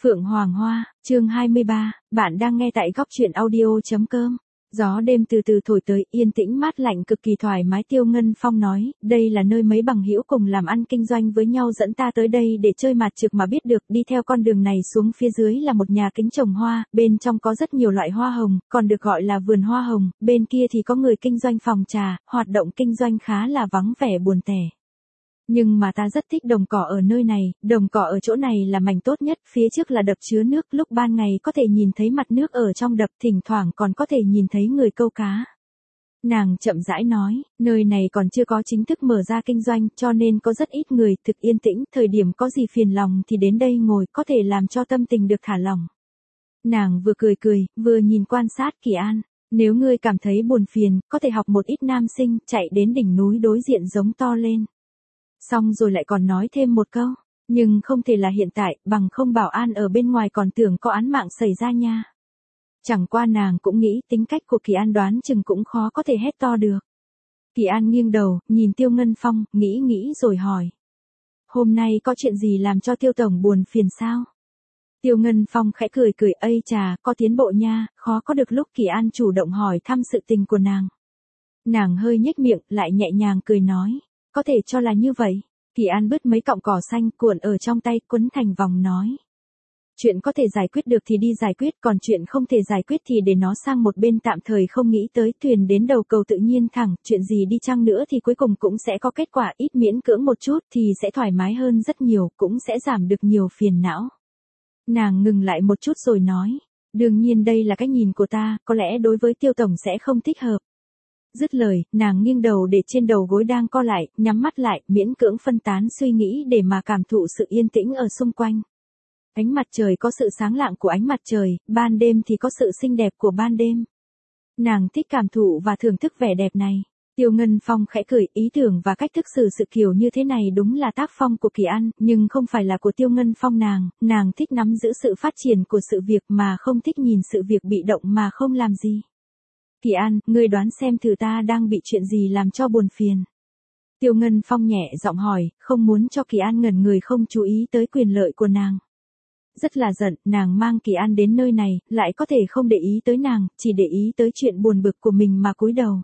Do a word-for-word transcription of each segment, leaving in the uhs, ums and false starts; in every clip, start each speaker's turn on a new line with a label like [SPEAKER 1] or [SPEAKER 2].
[SPEAKER 1] Phượng Hoàng Hoa, chương hai mươi ba, bạn đang nghe tại góc truyện audio.com. Gió đêm từ từ thổi tới, yên tĩnh mát lạnh cực kỳ thoải mái. Tiêu Ngân Phong nói, đây là nơi mấy bằng hữu cùng làm ăn kinh doanh với nhau dẫn ta tới đây để chơi mặt trực mà biết được. Đi theo con đường này xuống phía dưới là một nhà kính trồng hoa, bên trong có rất nhiều loại hoa hồng, còn được gọi là vườn hoa hồng, bên kia thì có người kinh doanh phòng trà, hoạt động kinh doanh khá là vắng vẻ buồn tẻ. Nhưng mà ta rất thích đồng cỏ ở nơi này, đồng cỏ ở chỗ này là mảnh tốt nhất, phía trước là đập chứa nước, lúc ban ngày có thể nhìn thấy mặt nước ở trong đập, thỉnh thoảng còn có thể nhìn thấy người câu cá. Nàng chậm rãi nói, nơi này còn chưa có chính thức mở ra kinh doanh, cho nên có rất ít người, thực yên tĩnh, thời điểm có gì phiền lòng thì đến đây ngồi, có thể làm cho tâm tình được thả lỏng. Nàng vừa cười cười, vừa nhìn quan sát Kỳ An. Nếu ngươi cảm thấy buồn phiền, có thể học một ít nam sinh, chạy đến đỉnh núi đối diện giống to lên. Xong rồi lại còn nói thêm một câu, nhưng không thể là hiện tại, bằng không bảo an ở bên ngoài còn tưởng có án mạng xảy ra nha. Chẳng qua nàng cũng nghĩ tính cách của Kỳ An đoán chừng cũng khó có thể hét to được. Kỳ An nghiêng đầu, nhìn Tiêu Ngân Phong, nghĩ nghĩ rồi hỏi. Hôm nay có chuyện gì làm cho Tiêu Tổng buồn phiền sao? Tiêu Ngân Phong khẽ cười cười, ây chà, có tiến bộ nha, khó có được lúc Kỳ An chủ động hỏi thăm sự tình của nàng. Nàng hơi nhếch miệng, lại nhẹ nhàng cười nói. Có thể cho là như vậy. Kỳ An bứt mấy cọng cỏ xanh cuộn ở trong tay, quấn thành vòng nói. Chuyện có thể giải quyết được thì đi giải quyết, còn chuyện không thể giải quyết thì để nó sang một bên, tạm thời không nghĩ tới. Thuyền đến đầu cầu tự nhiên thẳng, chuyện gì đi chăng nữa thì cuối cùng cũng sẽ có kết quả, ít miễn cưỡng một chút thì sẽ thoải mái hơn rất nhiều, cũng sẽ giảm được nhiều phiền não. Nàng ngừng lại một chút rồi nói. Đương nhiên đây là cái nhìn của ta, có lẽ đối với Tiêu Tổng sẽ không thích hợp. Dứt lời, nàng nghiêng đầu để trên đầu gối đang co lại, nhắm mắt lại, miễn cưỡng phân tán suy nghĩ để mà cảm thụ sự yên tĩnh ở xung quanh. Ánh mặt trời có sự sáng lạng của ánh mặt trời, ban đêm thì có sự xinh đẹp của ban đêm. Nàng thích cảm thụ và thưởng thức vẻ đẹp này. Tiêu Ngân Phong khẽ cười, ý tưởng và cách thức xử sự kiểu như thế này đúng là tác phong của Kỳ An, nhưng không phải là của Tiêu Ngân Phong nàng, nàng thích nắm giữ sự phát triển của sự việc mà không thích nhìn sự việc bị động mà không làm gì. Kỳ An, ngươi đoán xem thử ta đang bị chuyện gì làm cho buồn phiền. Tiêu Ngân Phong nhẹ giọng hỏi, không muốn cho Kỳ An ngẩn người không chú ý tới quyền lợi của nàng. Rất là giận, nàng mang Kỳ An đến nơi này, lại có thể không để ý tới nàng, chỉ để ý tới chuyện buồn bực của mình mà cúi đầu.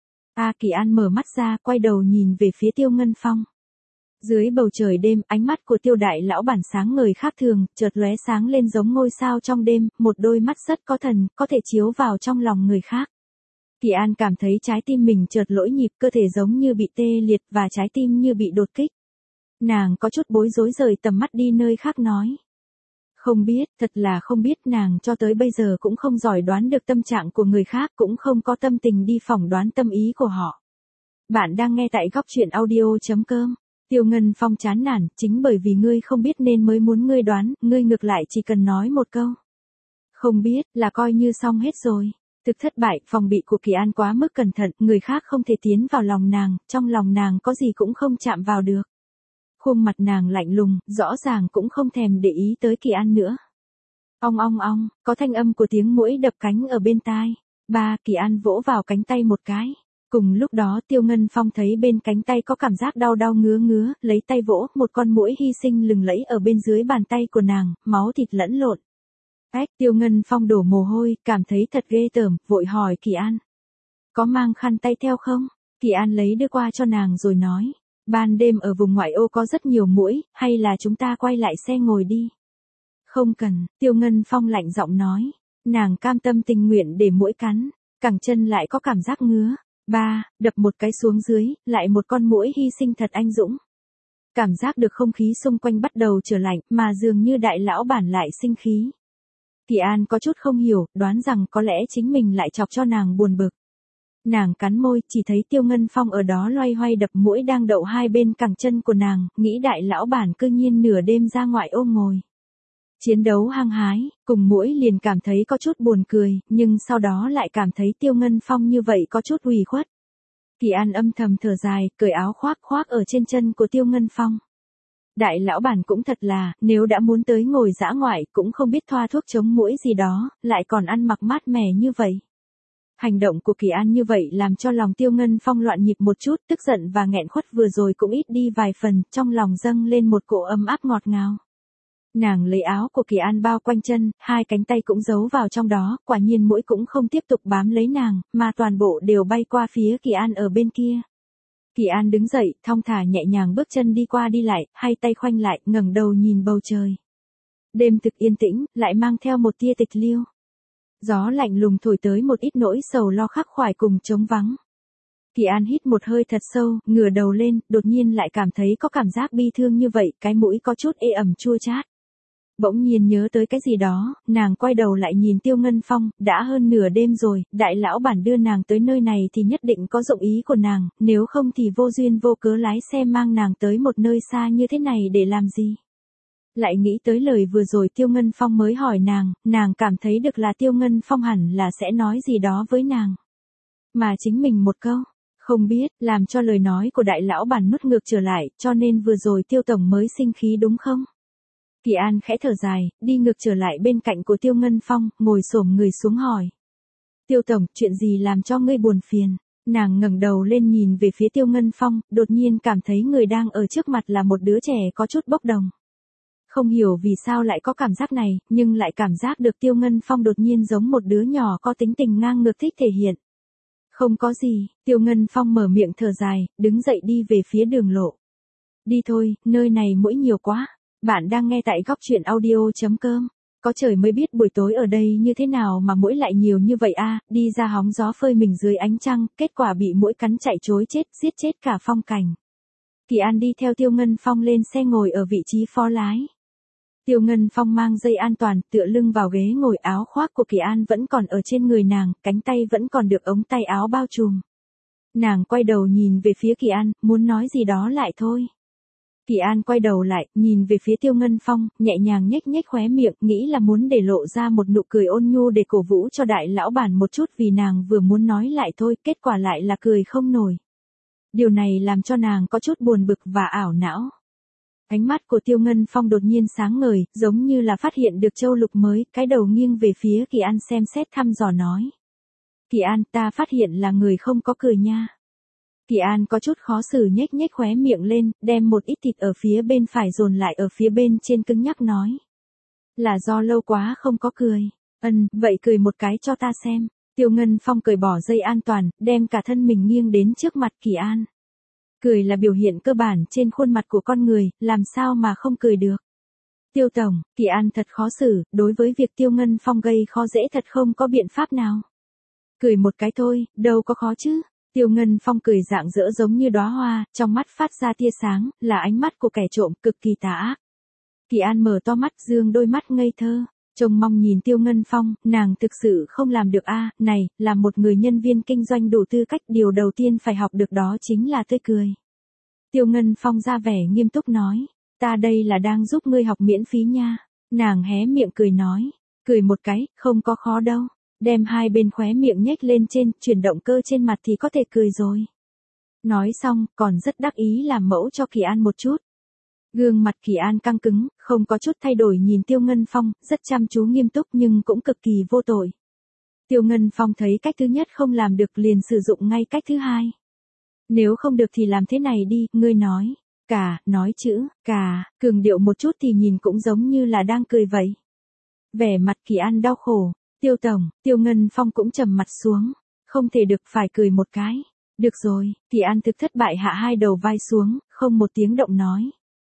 [SPEAKER 1] A Kỳ An mở mắt ra, quay đầu nhìn về phía Tiêu Ngân Phong. Dưới bầu trời đêm, ánh mắt của Tiêu đại lão bản sáng ngời khác thường, chợt lóe sáng lên giống ngôi sao trong đêm, một đôi mắt rất có thần, có thể chiếu vào trong lòng người khác. Kỳ An cảm thấy trái tim mình chợt lỗi nhịp, cơ thể giống như bị tê liệt và trái tim như bị đột kích. Nàng có chút bối rối rời tầm mắt đi nơi khác nói. Không biết, thật là không biết, nàng cho tới bây giờ cũng không giỏi đoán được tâm trạng của người khác, cũng không có tâm tình đi phỏng đoán tâm ý của họ. Bạn đang nghe tại góc truyện audio.com. Tiêu Ngân Phong chán nản, chính bởi vì ngươi không biết nên mới muốn ngươi đoán, ngươi ngược lại chỉ cần nói một câu. Không biết, là coi như xong hết rồi. Thực thất bại, phòng bị của Kỳ An quá mức cẩn thận, người khác không thể tiến vào lòng nàng, trong lòng nàng có gì cũng không chạm vào được. Khuôn mặt nàng lạnh lùng, rõ ràng cũng không thèm để ý tới Kỳ An nữa. Ong ong ong, có thanh âm của tiếng muỗi đập cánh ở bên tai. Ba, Kỳ An vỗ vào cánh tay một cái. Cùng lúc đó Tiêu Ngân Phong thấy bên cánh tay có cảm giác đau đau ngứa ngứa, lấy tay vỗ, một con muỗi hy sinh lừng lẫy ở bên dưới bàn tay của nàng, máu thịt lẫn lộn. Ách, Tiêu Ngân Phong đổ mồ hôi, cảm thấy thật ghê tởm, vội hỏi Kỳ An. Có mang khăn tay theo không? Kỳ An lấy đưa qua cho nàng rồi nói. Ban đêm ở vùng ngoại ô có rất nhiều muỗi, hay là chúng ta quay lại xe ngồi đi? Không cần, Tiêu Ngân Phong lạnh giọng nói. Nàng cam tâm tình nguyện để muỗi cắn, cẳng chân lại có cảm giác ngứa. Ba, đập một cái xuống dưới, lại một con muỗi hy sinh thật anh dũng. Cảm giác được không khí xung quanh bắt đầu trở lạnh, mà dường như đại lão bản lại sinh khí. Kỳ An có chút không hiểu, đoán rằng có lẽ chính mình lại chọc cho nàng buồn bực. Nàng cắn môi, chỉ thấy Tiêu Ngân Phong ở đó loay hoay đập muỗi đang đậu hai bên cẳng chân của nàng, nghĩ đại lão bản cư nhiên nửa đêm ra ngoại ô ngồi. Chiến đấu hăng hái, cùng muỗi liền cảm thấy có chút buồn cười, nhưng sau đó lại cảm thấy Tiêu Ngân Phong như vậy có chút ủy khuất. Kỳ An âm thầm thở dài, cởi áo khoác khoác ở trên chân của Tiêu Ngân Phong. Đại lão bản cũng thật là, nếu đã muốn tới ngồi dã ngoại cũng không biết thoa thuốc chống muỗi gì đó, lại còn ăn mặc mát mẻ như vậy. Hành động của Kỳ An như vậy làm cho lòng Tiêu Ngân Phong loạn nhịp một chút, tức giận và nghẹn khuất vừa rồi cũng ít đi vài phần, trong lòng dâng lên một cỗ ấm áp ngọt ngào. Nàng lấy áo của Kỳ An bao quanh chân, hai cánh tay cũng giấu vào trong đó, quả nhiên muỗi cũng không tiếp tục bám lấy nàng, mà toàn bộ đều bay qua phía Kỳ An ở bên kia. Kỳ An đứng dậy, thong thả nhẹ nhàng bước chân đi qua đi lại, hai tay khoanh lại, ngẩng đầu nhìn bầu trời. Đêm thực yên tĩnh, lại mang theo một tia tịch liêu. Gió lạnh lùng thổi tới một ít nỗi sầu lo khắc khoải cùng trống vắng. Kỳ An hít một hơi thật sâu, ngửa đầu lên, đột nhiên lại cảm thấy có cảm giác bi thương như vậy, cái mũi có chút ê ẩm chua chát. Bỗng nhiên nhớ tới cái gì đó, nàng quay đầu lại nhìn Tiêu Ngân Phong, đã hơn nửa đêm rồi, đại lão bản đưa nàng tới nơi này thì nhất định có dụng ý của nàng, nếu không thì vô duyên vô cớ lái xe mang nàng tới một nơi xa như thế này để làm gì. Lại nghĩ tới lời vừa rồi Tiêu Ngân Phong mới hỏi nàng, nàng cảm thấy được là Tiêu Ngân Phong hẳn là sẽ nói gì đó với nàng. Mà chính mình một câu, không biết, làm cho lời nói của đại lão bản nuốt ngược trở lại, cho nên vừa rồi Tiêu Tổng mới sinh khí đúng không? Kỳ An khẽ thở dài, đi ngược trở lại bên cạnh của Tiêu Ngân Phong, ngồi xổm người xuống hỏi. Tiêu Tổng, chuyện gì làm cho ngươi buồn phiền? Nàng ngẩng đầu lên nhìn về phía Tiêu Ngân Phong, đột nhiên cảm thấy người đang ở trước mặt là một đứa trẻ có chút bốc đồng. Không hiểu vì sao lại có cảm giác này, nhưng lại cảm giác được Tiêu Ngân Phong đột nhiên giống một đứa nhỏ có tính tình ngang ngược thích thể hiện. Không có gì, Tiêu Ngân Phong mở miệng thở dài, đứng dậy đi về phía đường lộ. Đi thôi, nơi này muỗi nhiều quá. Bạn đang nghe tại góc truyện audio chấm com. Có trời mới biết buổi tối ở đây như thế nào mà muỗi lại nhiều như vậy a, đi ra hóng gió phơi mình dưới ánh trăng, kết quả bị muỗi cắn chạy trối chết, giết chết cả phong cảnh. Kỳ An đi theo Tiêu Ngân Phong lên xe ngồi ở vị trí phó lái. Tiêu Ngân Phong mang dây an toàn, tựa lưng vào ghế ngồi, áo khoác của Kỳ An vẫn còn ở trên người nàng, cánh tay vẫn còn được ống tay áo bao trùm. Nàng quay đầu nhìn về phía Kỳ An, muốn nói gì đó lại thôi. Kỳ An quay đầu lại, nhìn về phía Tiêu Ngân Phong, nhẹ nhàng nhếch nhếch khóe miệng, nghĩ là muốn để lộ ra một nụ cười ôn nhu để cổ vũ cho đại lão bản một chút vì nàng vừa muốn nói lại thôi, kết quả lại là cười không nổi. Điều này làm cho nàng có chút buồn bực và ảo não. Ánh mắt của Tiêu Ngân Phong đột nhiên sáng ngời, giống như là phát hiện được châu lục mới, cái đầu nghiêng về phía Kỳ An xem xét thăm dò nói. Kỳ An, ta phát hiện là người không có cười nha. Kỳ An có chút khó xử nhếch nhếch khóe miệng lên, đem một ít thịt ở phía bên phải dồn lại ở phía bên trên cứng nhắc nói. Là do lâu quá không có cười. Ừm, vậy cười một cái cho ta xem. Tiêu Ngân Phong cởi bỏ dây an toàn, đem cả thân mình nghiêng đến trước mặt Kỳ An. Cười là biểu hiện cơ bản trên khuôn mặt của con người, làm sao mà không cười được. Tiêu Tổng, Kỳ An thật khó xử, đối với việc Tiêu Ngân Phong gây khó dễ thật không có biện pháp nào. Cười một cái thôi, đâu có khó chứ. Tiêu Ngân Phong cười rạng rỡ giống như đóa hoa, trong mắt phát ra tia sáng, là ánh mắt của kẻ trộm cực kỳ tà ác. Kỳ An mở to mắt, dương đôi mắt ngây thơ, trông mong nhìn Tiêu Ngân Phong, nàng thực sự không làm được a, này, là một người nhân viên kinh doanh đủ tư cách, điều đầu tiên phải học được đó chính là tươi cười. Tiêu Ngân Phong ra vẻ nghiêm túc nói, ta đây là đang giúp ngươi học miễn phí nha. Nàng hé miệng cười nói, cười một cái, không có khó đâu. Đem hai bên khóe miệng nhếch lên trên, chuyển động cơ trên mặt thì có thể cười rồi. Nói xong, còn rất đắc ý làm mẫu cho Kỳ An một chút. Gương mặt Kỳ An căng cứng, không có chút thay đổi nhìn Tiêu Ngân Phong, rất chăm chú nghiêm túc nhưng cũng cực kỳ vô tội. Tiêu Ngân Phong thấy cách thứ nhất không làm được liền sử dụng ngay cách thứ hai. Nếu không được thì làm thế này đi, ngươi nói. Cả, nói chữ, cả, cường điệu một chút thì nhìn cũng giống như là đang cười vậy. Vẻ mặt Kỳ An đau khổ. Tiêu Tổng, Tiêu Ngân Phong cũng trầm mặt xuống, không thể được phải cười một cái. Được rồi, Kỳ An thực thất bại hạ hai đầu vai xuống, không một tiếng động nói.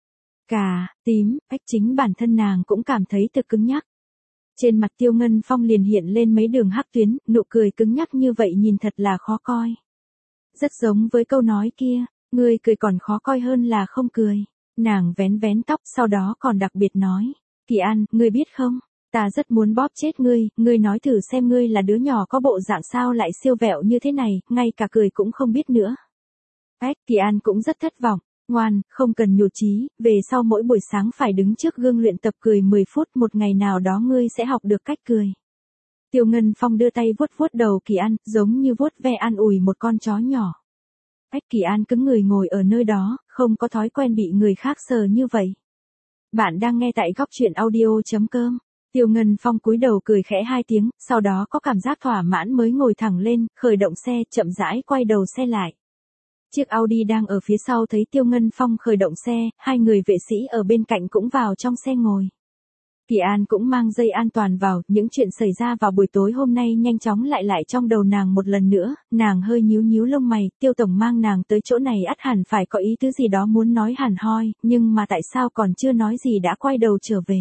[SPEAKER 1] Cà, tím, ếch chính bản thân nàng cũng cảm thấy thực cứng nhắc. Trên mặt Tiêu Ngân Phong liền hiện lên mấy đường hắc tuyến, nụ cười cứng nhắc như vậy nhìn thật là khó coi. Rất giống với câu nói kia, ngươi cười còn khó coi hơn là không cười. Nàng vén vén tóc sau đó còn đặc biệt nói. Kỳ An, ngươi biết không? Ta rất muốn bóp chết ngươi, ngươi nói thử xem ngươi là đứa nhỏ có bộ dạng sao lại siêu vẹo như thế này, ngay cả cười cũng không biết nữa. Ếch, Kỳ An cũng rất thất vọng, ngoan, không cần nhụt chí, về sau mỗi buổi sáng phải đứng trước gương luyện tập cười mười phút, một ngày nào đó ngươi sẽ học được cách cười. Tiêu Ngân Phong đưa tay vuốt vuốt đầu Kỳ An, giống như vuốt ve an ủi một con chó nhỏ. Ếch, Kỳ An cứng người ngồi ở nơi đó, không có thói quen bị người khác sờ như vậy. Bạn đang nghe tại góc truyện audio chấm com. Tiêu Ngân Phong cúi đầu cười khẽ hai tiếng, sau đó có cảm giác thỏa mãn mới ngồi thẳng lên, khởi động xe, chậm rãi quay đầu xe lại. Chiếc Audi đang ở phía sau thấy Tiêu Ngân Phong khởi động xe, hai người vệ sĩ ở bên cạnh cũng vào trong xe ngồi. Kỳ An cũng mang dây an toàn vào, những chuyện xảy ra vào buổi tối hôm nay nhanh chóng lại lại trong đầu nàng một lần nữa, nàng hơi nhíu nhíu lông mày, Tiêu tổng mang nàng tới chỗ này ắt hẳn phải có ý tứ gì đó muốn nói hẳn hoi, nhưng mà tại sao còn chưa nói gì đã quay đầu trở về.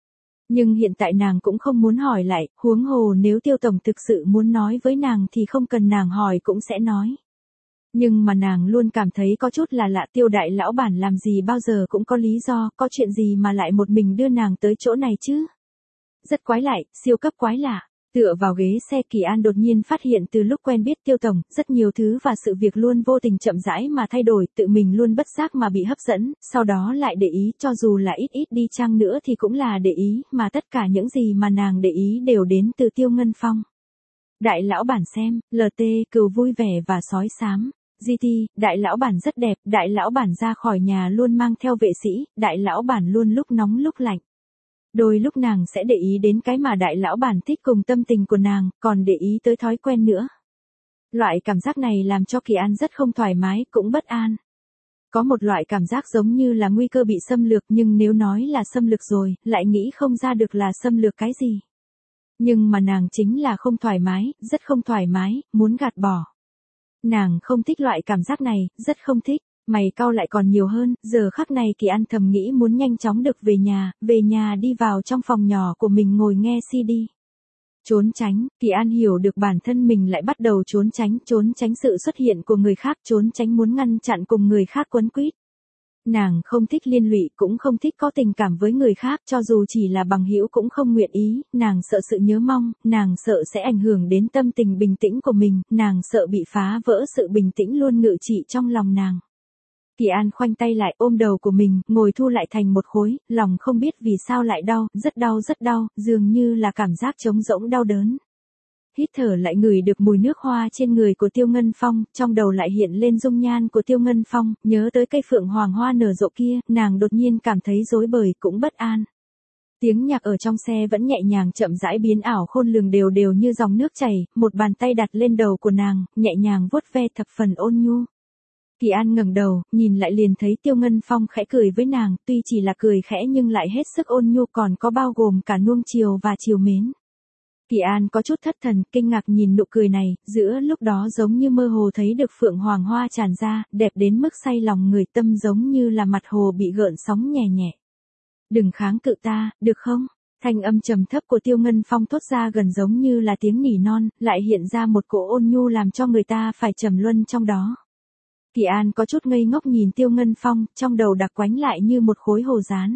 [SPEAKER 1] Nhưng hiện tại nàng cũng không muốn hỏi lại, huống hồ nếu Tiêu tổng thực sự muốn nói với nàng thì không cần nàng hỏi cũng sẽ nói. Nhưng mà nàng luôn cảm thấy có chút là lạ, Tiêu đại lão bản làm gì bao giờ cũng có lý do, có chuyện gì mà lại một mình đưa nàng tới chỗ này chứ. Rất quái lại, siêu cấp quái lạ. Tựa vào ghế xe Kỳ An đột nhiên phát hiện từ lúc quen biết Tiêu tổng, rất nhiều thứ và sự việc luôn vô tình chậm rãi mà thay đổi, tự mình luôn bất giác mà bị hấp dẫn, sau đó lại để ý, cho dù là ít ít đi chăng nữa thì cũng là để ý, mà tất cả những gì mà nàng để ý đều đến từ Tiêu Ngân Phong. Đại lão bản xem, lờ tê, cừu vui vẻ và sói xám. giê tê, đại lão bản rất đẹp, đại lão bản ra khỏi nhà luôn mang theo vệ sĩ, đại lão bản luôn lúc nóng lúc lạnh. Đôi lúc nàng sẽ để ý đến cái mà đại lão bản thích cùng tâm tình của nàng, còn để ý tới thói quen nữa. Loại cảm giác này làm cho Kỳ An rất không thoải mái, cũng bất an. Có một loại cảm giác giống như là nguy cơ bị xâm lược, nhưng nếu nói là xâm lược rồi, lại nghĩ không ra được là xâm lược cái gì. Nhưng mà nàng chính là không thoải mái, rất không thoải mái, muốn gạt bỏ. Nàng không thích loại cảm giác này, rất không thích. Mày cau lại còn nhiều hơn, giờ khắc này Kỳ An thầm nghĩ muốn nhanh chóng được về nhà, về nhà đi vào trong phòng nhỏ của mình ngồi nghe xê đê. Trốn tránh, Kỳ An hiểu được bản thân mình lại bắt đầu trốn tránh, trốn tránh sự xuất hiện của người khác, trốn tránh muốn ngăn chặn cùng người khác quấn quýt. Nàng không thích liên lụy, cũng không thích có tình cảm với người khác, cho dù chỉ là bằng hữu cũng không nguyện ý, nàng sợ sự nhớ mong, nàng sợ sẽ ảnh hưởng đến tâm tình bình tĩnh của mình, nàng sợ bị phá vỡ sự bình tĩnh luôn ngự trị trong lòng nàng. Kỳ An khoanh tay lại ôm đầu của mình, ngồi thu lại thành một khối, lòng không biết vì sao lại đau, rất đau rất đau, dường như là cảm giác trống rỗng đau đớn. Hít thở lại ngửi được mùi nước hoa trên người của Tiêu Ngân Phong, trong đầu lại hiện lên dung nhan của Tiêu Ngân Phong, nhớ tới cây phượng hoàng hoa nở rộ kia, nàng đột nhiên cảm thấy rối bời cũng bất an. Tiếng nhạc ở trong xe vẫn nhẹ nhàng chậm rãi biến ảo khôn lường đều đều như dòng nước chảy, một bàn tay đặt lên đầu của nàng, nhẹ nhàng vuốt ve thập phần ôn nhu. Kỳ An ngẩng đầu, nhìn lại liền thấy Tiêu Ngân Phong khẽ cười với nàng, tuy chỉ là cười khẽ nhưng lại hết sức ôn nhu, còn có bao gồm cả nuông chiều và chiều mến. Kỳ An có chút thất thần, kinh ngạc nhìn nụ cười này, giữa lúc đó giống như mơ hồ thấy được phượng hoàng hoa tràn ra, đẹp đến mức say lòng người, tâm giống như là mặt hồ bị gợn sóng nhẹ nhẹ. Đừng kháng cự ta, được không? Thanh âm trầm thấp của Tiêu Ngân Phong thốt ra gần giống như là tiếng nỉ non, lại hiện ra một cỗ ôn nhu làm cho người ta phải trầm luân trong đó. Kỳ An có chút ngây ngốc nhìn Tiêu Ngân Phong, trong đầu đặc quánh lại như một khối hồ dán.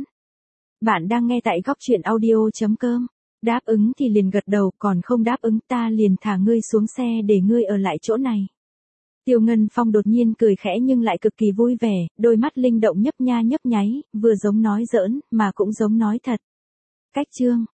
[SPEAKER 1] Bạn đang nghe tại góc truyện audio chấm com. Đáp ứng thì liền gật đầu, còn không đáp ứng ta liền thả ngươi xuống xe để ngươi ở lại chỗ này. Tiêu Ngân Phong đột nhiên cười khẽ nhưng lại cực kỳ vui vẻ, đôi mắt linh động nhấp nha nhấp nháy, vừa giống nói giỡn, mà cũng giống nói thật. Cách chương